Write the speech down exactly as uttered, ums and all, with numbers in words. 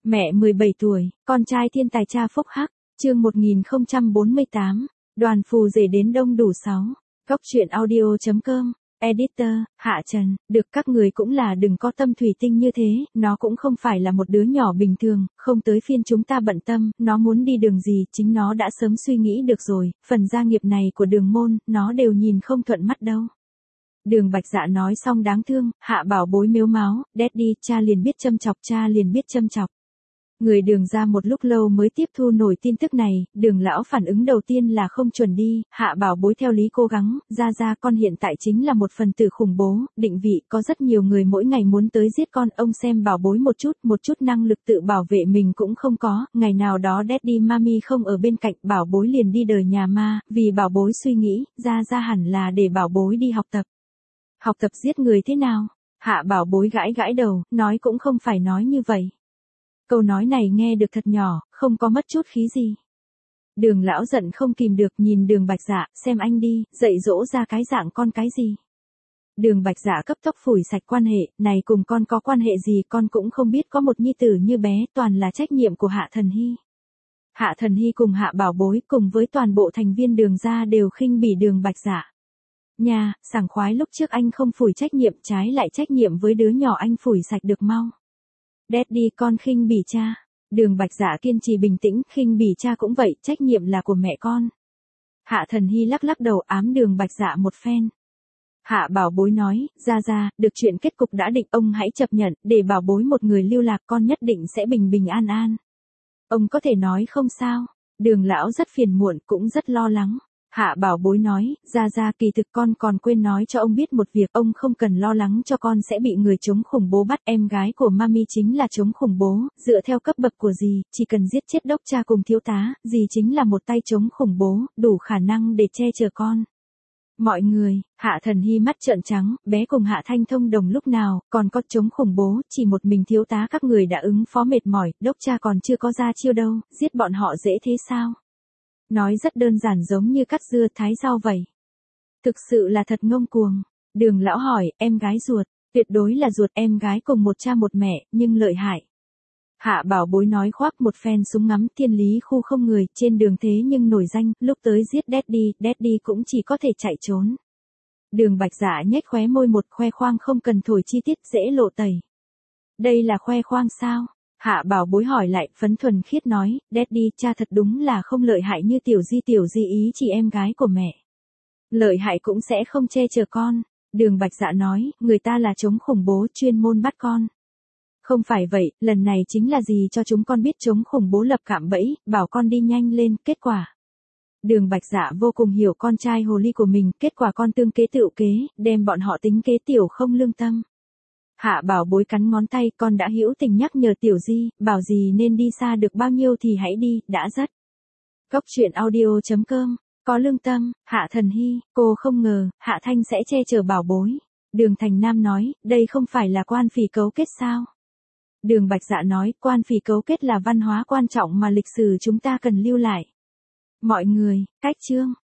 Mẹ mười bảy tuổi, con trai thiên tài cha phúc hắc, chương một nghìn không trăm bốn mươi tám, đoàn phù rể đến đông đủ sáu. Góc truyện audio chấm com, editor, Hạ Trần, được các người cũng là đừng có tâm thủy tinh như thế, nó cũng không phải là một đứa nhỏ bình thường, không tới phiên chúng ta bận tâm, nó muốn đi đường gì, chính nó đã sớm suy nghĩ được rồi, phần gia nghiệp này của Đường môn, nó đều nhìn không thuận mắt đâu. Đường Bạch Dạ nói xong đáng thương, Hạ Bảo Bối mếu máo, Daddy, cha liền biết châm chọc, cha liền biết châm chọc. Người Đường ra một lúc lâu mới tiếp thu nổi tin tức này, Đường lão phản ứng đầu tiên là không chuẩn đi, Hạ Bảo Bối theo lý cố gắng, ra ra con hiện tại chính là một phần tử khủng bố, định vị, có rất nhiều người mỗi ngày muốn tới giết con, ông xem Bảo Bối một chút, một chút năng lực tự bảo vệ mình cũng không có, ngày nào đó Daddy Mami không ở bên cạnh, Bảo Bối liền đi đời nhà ma, vì Bảo Bối suy nghĩ, ra ra hẳn là để Bảo Bối đi học tập. Học tập giết người thế nào? Hạ Bảo Bối gãi gãi đầu, nói cũng không phải nói như vậy. Câu nói này nghe được thật nhỏ, không có mất chút khí gì. Đường lão giận không kìm được nhìn Đường Bạch Dạ, xem anh đi, dạy dỗ ra cái dạng con cái gì. Đường Bạch Dạ cấp tốc phủi sạch quan hệ, này cùng con có quan hệ gì, con cũng không biết, có một nhi tử như bé, toàn là trách nhiệm của Hạ Thần Hy. Hạ Thần Hy cùng Hạ Bảo Bối cùng với toàn bộ thành viên Đường gia đều khinh bỉ Đường Bạch Dạ. Nhà, sảng khoái lúc trước anh không phủi trách nhiệm, trái lại trách nhiệm với đứa nhỏ anh phủi sạch được mau. Daddy, con khinh bỉ cha. Đường Bạch Dạ kiên trì bình tĩnh, khinh bỉ cha cũng vậy, trách nhiệm là của mẹ con. Hạ Thần Hy lắc lắc đầu ám Đường Bạch Dạ một phen. Hạ Bảo Bối nói, ra ra, được chuyện kết cục đã định, ông hãy chấp nhận, để Bảo Bối một người lưu lạc, con nhất định sẽ bình bình an an. Ông có thể nói không sao. Đường lão rất phiền muộn, cũng rất lo lắng. Hạ Bảo Bối nói, ra ra, kỳ thực con còn quên nói cho ông biết một việc, ông không cần lo lắng cho con sẽ bị người chống khủng bố bắt, em gái của Mami chính là chống khủng bố, dựa theo cấp bậc của dì, chỉ cần giết chết đốc cha cùng thiếu tá, dì chính là một tay chống khủng bố, đủ khả năng để che chở con. Mọi người, Hạ Thần Hy mắt trợn trắng, bé cùng Hạ Thanh thông đồng lúc nào, còn có chống khủng bố, chỉ một mình thiếu tá các người đã ứng phó mệt mỏi, đốc cha còn chưa có ra chiêu đâu, giết bọn họ dễ thế sao? Nói rất đơn giản giống như cắt dưa thái rau vậy. Thực sự là thật ngông cuồng. Đường lão hỏi, em gái ruột, tuyệt đối là ruột, em gái cùng một cha một mẹ, nhưng lợi hại. Hạ Bảo Bối nói khoác một phen súng ngắm, thiên lý khu không người, trên đường thế nhưng nổi danh, lúc tới giết Daddy, Daddy cũng chỉ có thể chạy trốn. Đường Bạch Dạ nhếch khóe môi một, khoe khoang không cần thổi chi tiết dễ lộ tẩy. Đây là khoe khoang sao? Hạ Bảo Bối hỏi lại, phấn thuần khiết nói, Daddy, cha thật đúng là không lợi hại như tiểu di tiểu di ý chỉ em gái của mẹ. Lợi hại cũng sẽ không che chở con. Đường Bạch Dạ nói, người ta là chống khủng bố, chuyên môn bắt con. Không phải vậy, lần này chính là gì cho chúng con biết chống khủng bố lập cạm bẫy, bảo con đi nhanh lên, kết quả. Đường Bạch Dạ vô cùng hiểu con trai hồ ly của mình, kết quả con tương kế tựu kế, đem bọn họ tính kế tiểu không lương tâm. Hạ Bảo Bối cắn ngón tay, con đã hữu tình nhắc nhở tiểu di, bảo gì nên đi xa được bao nhiêu thì hãy đi, đã rất. Góc truyện audio chấm com, có lương tâm, Hạ Thần Hy, cô không ngờ, Hạ Thanh sẽ che chở Bảo Bối. Đường Thành Nam nói, đây không phải là quan phỉ cấu kết sao? Đường Bạch Dạ nói, quan phỉ cấu kết là văn hóa quan trọng mà lịch sử chúng ta cần lưu lại. Mọi người, cách chương.